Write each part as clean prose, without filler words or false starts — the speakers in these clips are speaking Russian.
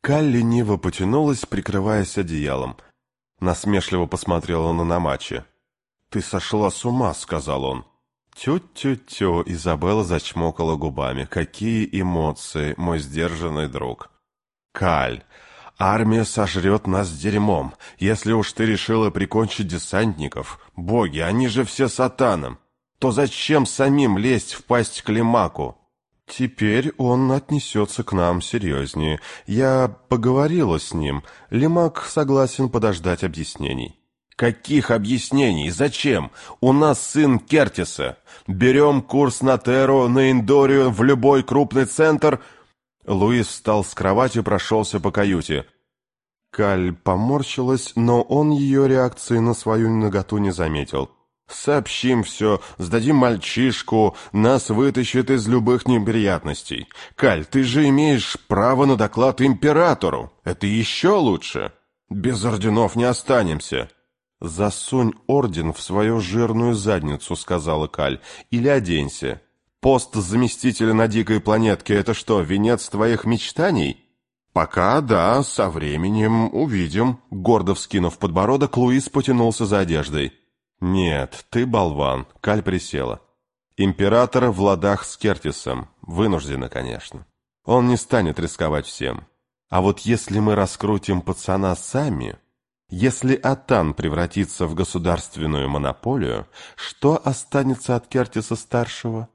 Каль лениво потянулась, прикрываясь одеялом. Насмешливо посмотрела на Намачи. «Ты сошла с ума», — сказал он. «Тю-тю-тю», — Изабелла зачмокала губами. «Какие эмоции, мой сдержанный друг!» «Каль, армия сожрет нас дерьмом. Если уж ты решила прикончить десантников, боги, они же все сатаном, то зачем самим лезть в пасть к Лимаку?» «Теперь он отнесется к нам серьезнее. Я поговорила с ним. Лимак согласен подождать объяснений». «Каких объяснений? Зачем? У нас сын Кертиса. Берем курс на Терру, на Индорию, в любой крупный центр...» Луис встал с кровати и прошелся по каюте. Каль поморщилась, но он ее реакции на свою наготу не заметил. «Сообщим все, сдадим мальчишку, нас вытащат из любых неприятностей. Каль, ты же имеешь право на доклад императору. Это еще лучше. Без орденов не останемся». «Засунь орден в свою жирную задницу», — сказала Каль, — «или оденься. Пост заместителя на дикой планетке — это что, венец твоих мечтаний?» «Пока да, со временем увидим». Гордо вскинув подбородок, Луис потянулся за одеждой. «Нет, ты болван», — Каль присела. «Император в ладах с Кертисом. Вынужденно, конечно. Он не станет рисковать всем. А вот если мы раскрутим пацана сами, если Атан превратится в государственную монополию, что останется от Кертиса-старшего?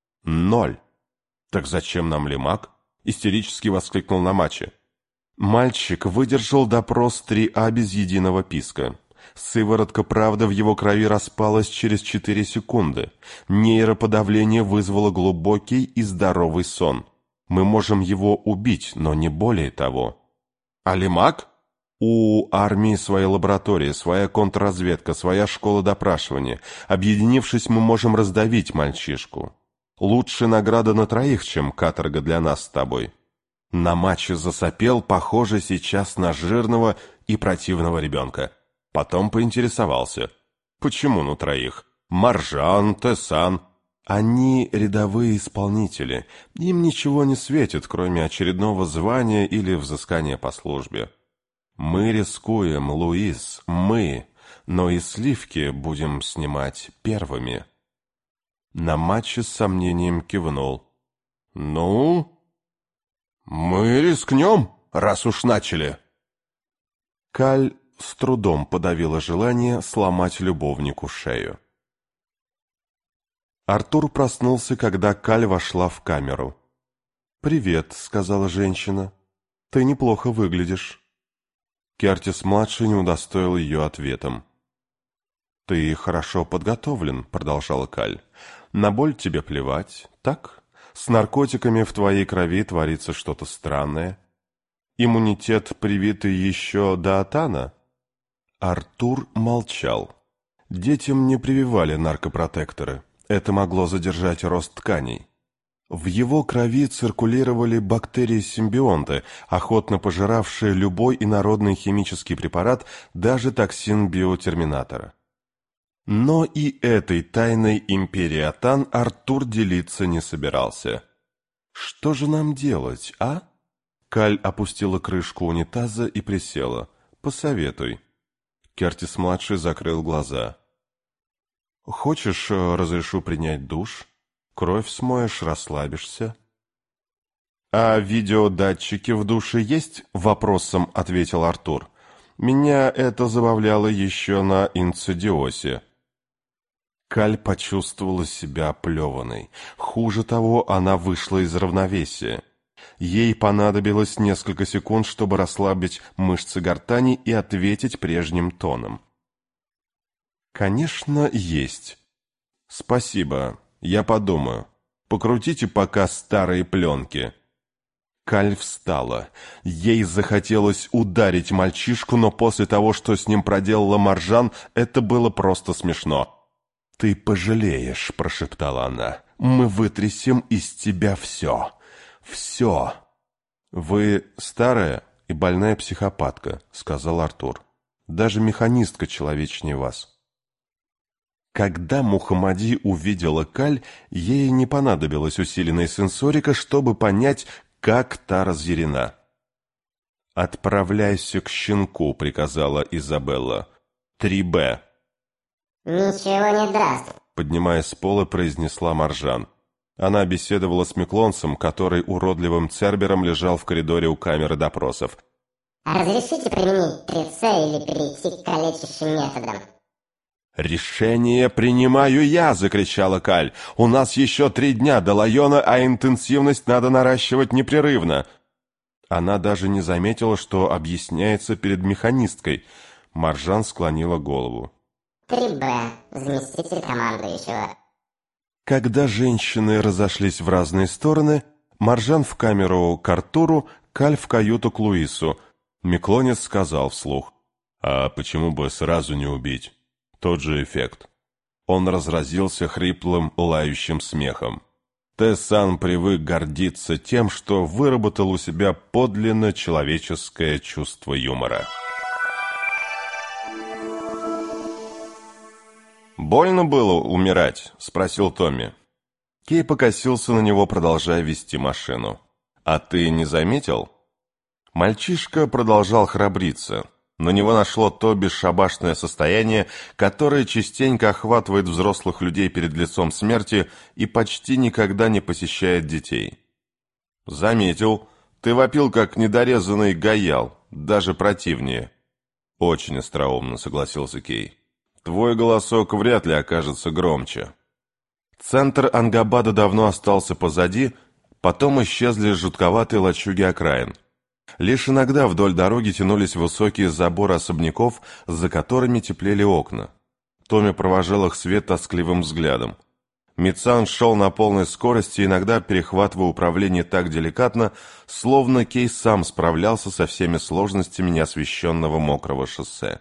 0. Так зачем нам Лимак?» — истерически воскликнул Намачи. Мальчик выдержал допрос 3А без единого писка. Сыворотка правды в его крови распалась через 4 секунды. Нейроподавление вызвало глубокий и здоровый сон. Мы можем его убить, но не более того. А Лимак? У армии своя лаборатория, своя контрразведка, своя школа допрашивания. Объединившись, мы можем раздавить мальчишку. Лучше награда на 3, чем каторга для нас с тобой. Намачи засопел, похоже, сейчас на жирного и противного ребенка. Потом поинтересовался. «Почему на 3? Маржан, Тесан...» «Они рядовые исполнители. Им ничего не светит, кроме очередного звания или взыскания по службе. Мы рискуем, Луис, мы, но и сливки будем снимать первыми». Намачи с сомнением кивнул. «Ну, мы рискнем, раз уж начали». Каль с трудом подавила желание сломать любовнику шею. Артур проснулся, когда Каль вошла в камеру. «Привет», — сказала женщина. «Ты неплохо выглядишь». Кертис-младший не удостоил ее ответом. «Ты хорошо подготовлен», — продолжала Каль. «На боль тебе плевать, так? С наркотиками в твоей крови творится что-то странное. Иммунитет привитый еще до Атана?» Артур молчал. Детям не прививали наркопротекторы. Это могло задержать рост тканей. В его крови циркулировали бактерии-симбионты, охотно пожиравшие любой инородный химический препарат, даже токсин биотерминатора. Но и этой тайной империи Атан Артур делиться не собирался. «Что же нам делать, а?» Каль опустила крышку унитаза и присела. «Посоветуй». Кертис-младший закрыл глаза. «Хочешь, разрешу принять душ? Кровь смоешь, расслабишься». «А видеодатчики в душе есть?» — вопросом ответил Артур. «Меня это забавляло еще на Инцидиосе». Каль почувствовала себя оплеванной. Хуже того, она вышла из равновесия. Ей понадобилось несколько секунд, чтобы расслабить мышцы гортани и ответить прежним тоном. «Конечно, есть. Спасибо, я подумаю. Покрутите пока старые пленки». Каль встала. Ей захотелось ударить мальчишку, но после того, что с ним проделала Маржан, это было просто смешно. «Ты пожалеешь», — прошептала она. «Мы вытрясем из тебя все. Все». «Вы старая и больная психопатка», — сказал Артур. «Даже механистка человечнее вас». Когда Мухаммади увидела Каль, ей не понадобилась усиленная сенсорика, чтобы понять, как та разъярена. «Отправляйся к щенку», — приказала Изабелла. 3Б. «Ничего не даст», — поднимаясь с пола, произнесла Маржан. Она беседовала с Миклонцем, который уродливым цербером лежал в коридоре у камеры допросов. «Разрешите применить 3С или перейти к калечащим методам?» «Решение принимаю я!» — закричала Каль. «У нас еще 3 дня до Лайона, а интенсивность надо наращивать непрерывно». Она даже не заметила, что объясняется перед механисткой. Маржан склонила голову. 3Б, заместитель командующего. Когда женщины разошлись в разные стороны, Маржан в камеру к Артуру, Каль в каюту к Луису. Миклонец сказал вслух: «А почему бы сразу не убить? Тот же эффект». Он разразился хриплым, лающим смехом. Тессан привык гордиться тем, что выработал у себя подлинно человеческое чувство юмора. «Больно было умирать?» — спросил Томми. Кей покосился на него, продолжая вести машину. «А ты не заметил?» Мальчишка продолжал храбриться. На него нашло то бесшабашное состояние, которое частенько охватывает взрослых людей перед лицом смерти и почти никогда не посещает детей. «Заметил. Ты вопил, как недорезанный гаял, даже противнее». «Очень остроумно», — согласился Кей. «Твой голосок вряд ли окажется громче». Центр Ангабада давно остался позади, потом исчезли жутковатые лачуги окраин. Лишь иногда вдоль дороги тянулись высокие заборы особняков, за которыми теплели окна. Томми провожал их свет тоскливым взглядом. Митсан шел на полной скорости, иногда перехватывая управление так деликатно, словно Кей сам справлялся со всеми сложностями неосвещенного мокрого шоссе.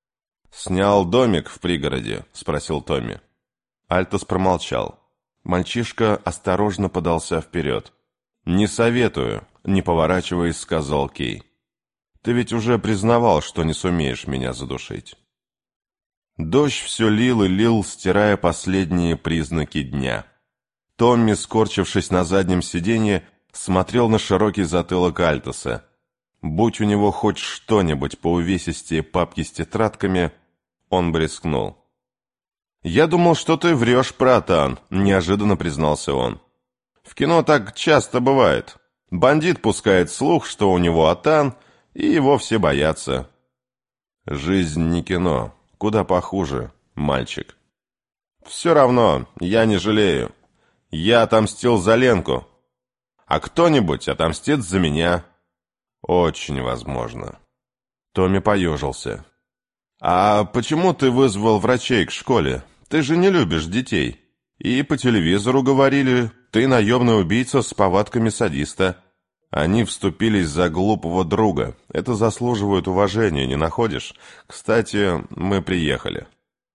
«Снял домик в пригороде?» — спросил Томми. Альтос промолчал. Мальчишка осторожно подался вперед. «Не советую», — не поворачиваясь, сказал Кей. «Ты ведь уже признавал, что не сумеешь меня задушить». Дождь все лил и лил, стирая последние признаки дня. Томми, скорчившись на заднем сиденье, смотрел на широкий затылок Альтоса. Будь у него хоть что-нибудь по увесистее папки с тетрадками, он бы рискнул. «Я думал, что ты врешь про Атан», — неожиданно признался он. «В кино так часто бывает. Бандит пускает слух, что у него Атан, и его все боятся». «Жизнь не кино. Куда похуже, мальчик». «Все равно, я не жалею. Я отомстил за Ленку. А кто-нибудь отомстит за меня». «Очень возможно». Томми поежился. «А почему ты вызвал врачей к школе? Ты же не любишь детей. И по телевизору говорили, ты наемный убийца с повадками садиста. Они вступились за глупого друга. Это заслуживает уважения, не находишь? Кстати, мы приехали».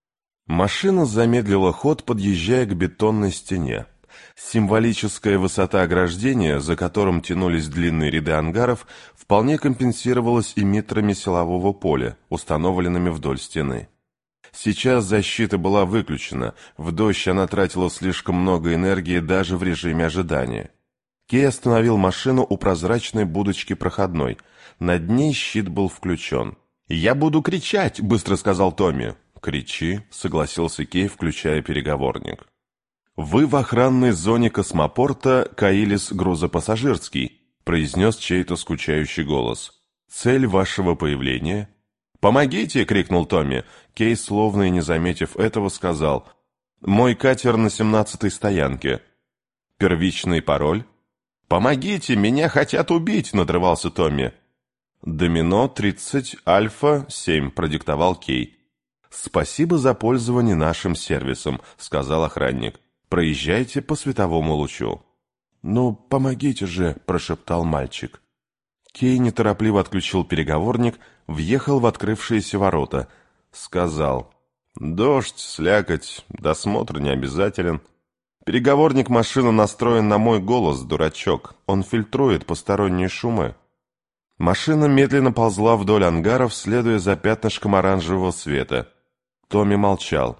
Машина замедлила ход, подъезжая к бетонной стене. Символическая высота ограждения, за которым тянулись длинные ряды ангаров, вполне компенсировалась эмиттерами силового поля, установленными вдоль стены. Сейчас защита была выключена, в дождь она тратила слишком много энергии даже в режиме ожидания. Кей остановил машину у прозрачной будочки проходной. Над ней щит был включен. «Я буду кричать!» — быстро сказал Томми. «Кричи!» — согласился Кей, включая переговорник. «Вы в охранной зоне космопорта Каилис грузопассажирский», — произнес чей-то скучающий голос. «Цель вашего появления?» «Помогите!» — крикнул Томми. Кей, словно и не заметив этого, сказал: «Мой катер на 17-й стоянке». «Первичный пароль?» «Помогите! Меня хотят убить!» — надрывался Томми. «Домино 30 Альфа 7», — продиктовал Кей. «Спасибо за пользование нашим сервисом», — сказал охранник. «Проезжайте по световому лучу». «Ну, помогите же», — прошептал мальчик. Кей неторопливо отключил переговорник, въехал в открывшиеся ворота. Сказал: «Дождь, слякоть, досмотр не обязателен. Переговорник машины настроен на мой голос, дурачок. Он фильтрует посторонние шумы». Машина медленно ползла вдоль ангаров, следуя за пятнышком оранжевого света. Томми молчал.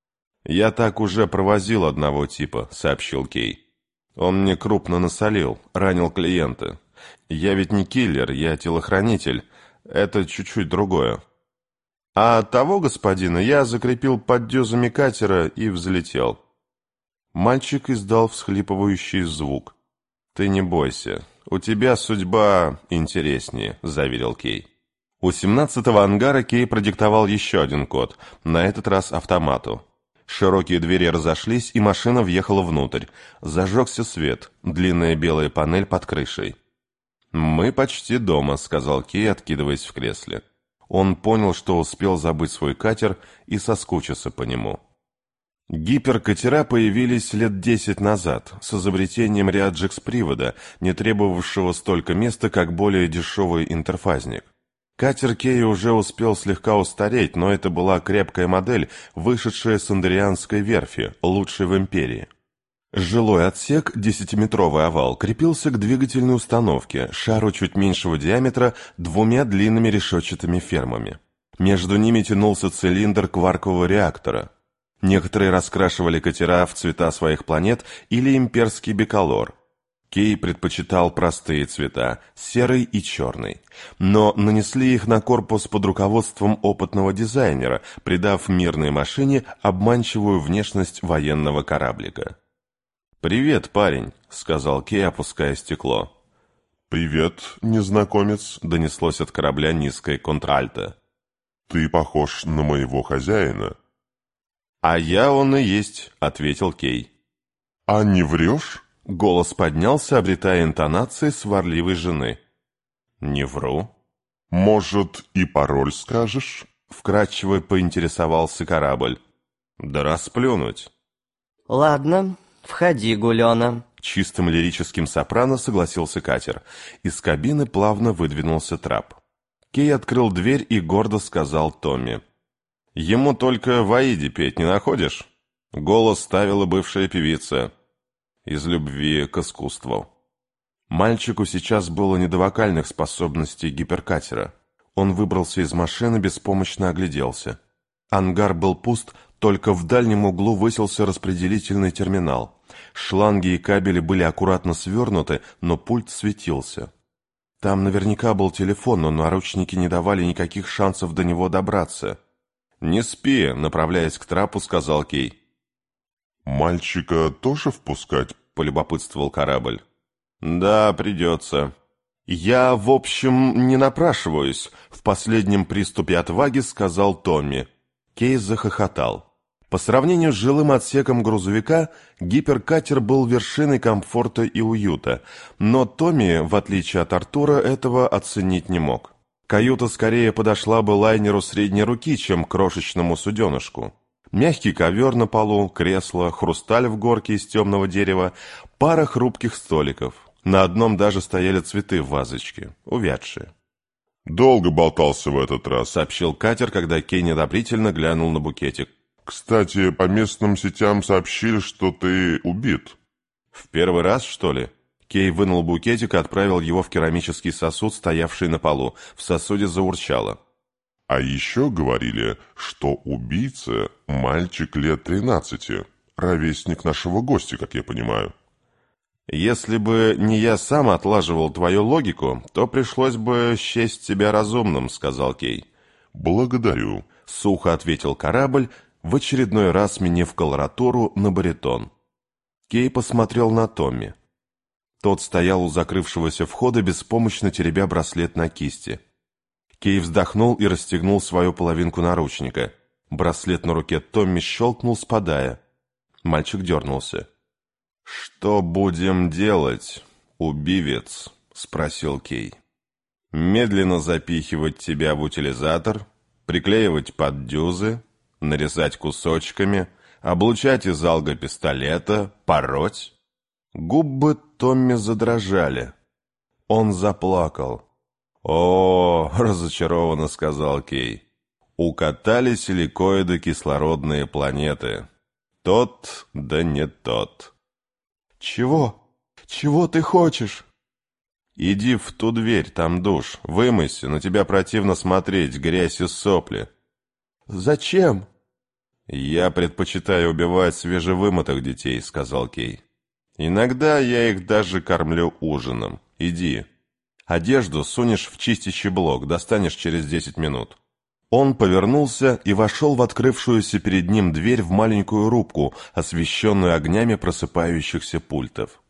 «Я так уже провозил одного типа», — сообщил Кей. «Он мне крупно насолил, ранил клиента. Я ведь не киллер, я телохранитель. Это чуть-чуть другое. А того господина я закрепил под дюзами катера и взлетел. Мальчик издал всхлипывающий звук. «Ты не бойся, у тебя судьба интереснее», — заверил Кей. У 17-го ангара Кей продиктовал еще один код, на этот раз автомату. Широкие двери разошлись, и машина въехала внутрь. Зажегся свет, длинная белая панель под крышей. «Мы почти дома», — сказал Кей, откидываясь в кресле. Он понял, что успел забыть свой катер и соскучился по нему. Гиперкатера появились лет 10 назад, с изобретением Риаджекс-привода, не требовавшего столько места, как более дешевый интерфазник. Катер Кея уже успел слегка устареть, но это была крепкая модель, вышедшая с Андрианской верфи, лучшей в империи. Жилой отсек, 10-метровый овал, крепился к двигательной установке, шару чуть меньшего диаметра, двумя длинными решетчатыми фермами. Между ними тянулся цилиндр кваркового реактора. Некоторые раскрашивали катера в цвета своих планет или имперский биколор. Кей предпочитал простые цвета, серый и черный, но нанесли их на корпус под руководством опытного дизайнера, придав мирной машине обманчивую внешность военного кораблика. «Привет, парень», — сказал Кей, опуская стекло. «Привет, незнакомец», — донеслось от корабля низкое контральто. «Ты похож на моего хозяина». «А я он и есть», — ответил Кей. «А не врешь?» Голос поднялся, обретая интонации сварливой жены. «Не вру». «Может, и пароль скажешь?» — вкратчиво поинтересовался корабль. «Да расплюнуть». «Ладно, входи, Гулёна». Чистым лирическим сопрано согласился катер. Из кабины плавно выдвинулся трап. Кей открыл дверь и гордо сказал Томми. «Ему только в Аиде петь не находишь?» Голос ставила бывшая певица. Из любви к искусству. Мальчику сейчас было не до вокальных способностей гиперкатера. Он выбрался из машины, беспомощно огляделся. Ангар был пуст, только в дальнем углу высился распределительный терминал. Шланги и кабели были аккуратно свернуты, но пульт светился. Там наверняка был телефон, но наручники не давали никаких шансов до него добраться. «Не спи», — направляясь к трапу, сказал Кей. «Мальчика тоже впускать?» — полюбопытствовал корабль. «Да, придется». «Я, в общем, не напрашиваюсь», — в последнем приступе отваги сказал Томми. Кей захохотал. По сравнению с жилым отсеком грузовика, гиперкатер был вершиной комфорта и уюта, но Томми, в отличие от Артура, этого оценить не мог. Каюта скорее подошла бы лайнеру средней руки, чем крошечному суденышку. Мягкий ковер на полу, кресло, хрусталь в горке из темного дерева, пара хрупких столиков. На одном даже стояли цветы в вазочке, увядшие. «Долго болтался в этот раз», — сообщил катер, когда Кей недобрительно глянул на букетик. «Кстати, по местным сетям сообщили, что ты убит». «В первый раз, что ли?» Кей вынул букетик и отправил его в керамический сосуд, стоявший на полу. В сосуде заурчало. «А еще говорили, что убийца — мальчик лет 13, ровесник нашего гостя, как я понимаю». «Если бы не я сам отлаживал твою логику, то пришлось бы счесть тебя разумным», — сказал Кей. «Благодарю», — сухо ответил корабль, в очередной раз сменив колоратуру на баритон. Кей посмотрел на Томми. Тот стоял у закрывшегося входа, беспомощно теребя браслет на кисти. Кей вздохнул и расстегнул свою половинку наручника. Браслет на руке Томми щелкнул, спадая. Мальчик дернулся. «Что будем делать, убивец?» — спросил Кей. «Медленно запихивать тебя в утилизатор, приклеивать под дюзы, нарезать кусочками, облучать из алго-пистолета, пороть?» Губы Томми задрожали. Он заплакал. «О, — разочарованно сказал Кей, — укатали силикоиды кислородные планеты. Тот, да не тот». «Чего? Чего ты хочешь?» «Иди в ту дверь, там душ, вымойся, на тебя противно смотреть, грязь и сопли». «Зачем?» «Я предпочитаю убивать свежевымытых детей», — сказал Кей. «Иногда я их даже кормлю ужином. Иди». Одежду сунешь в чистящий блок, достанешь через 10 минут». Он повернулся и вошел в открывшуюся перед ним дверь в маленькую рубку, освещенную огнями просыпающихся пультов.